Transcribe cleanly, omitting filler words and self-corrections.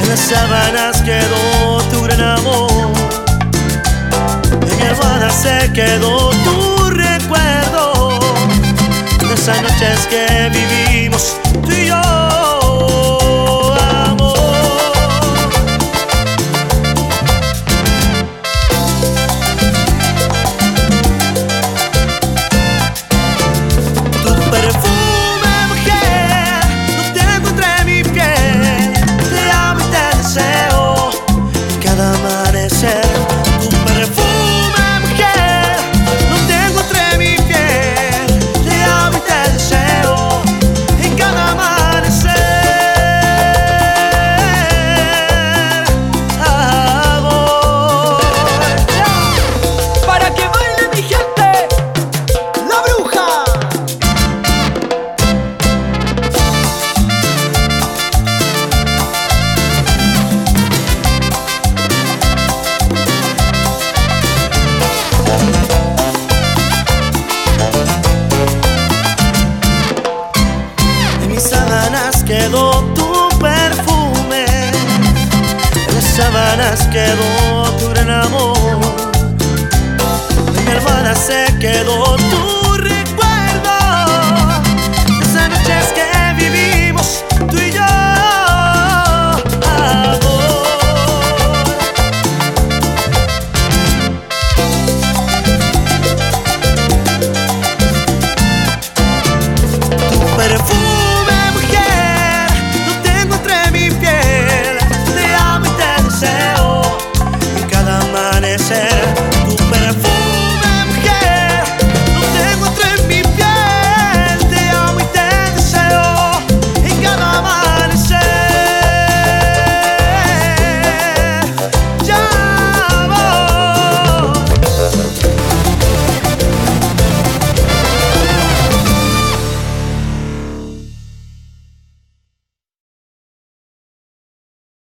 las sábanas quedó tu gran amor, en mi almohada se quedó tu recuerdo de esas noches que vivimos tú y yo. Quedó tu perfume, en las sábanas quedó tu gran amor, en mi almohada se quedó tu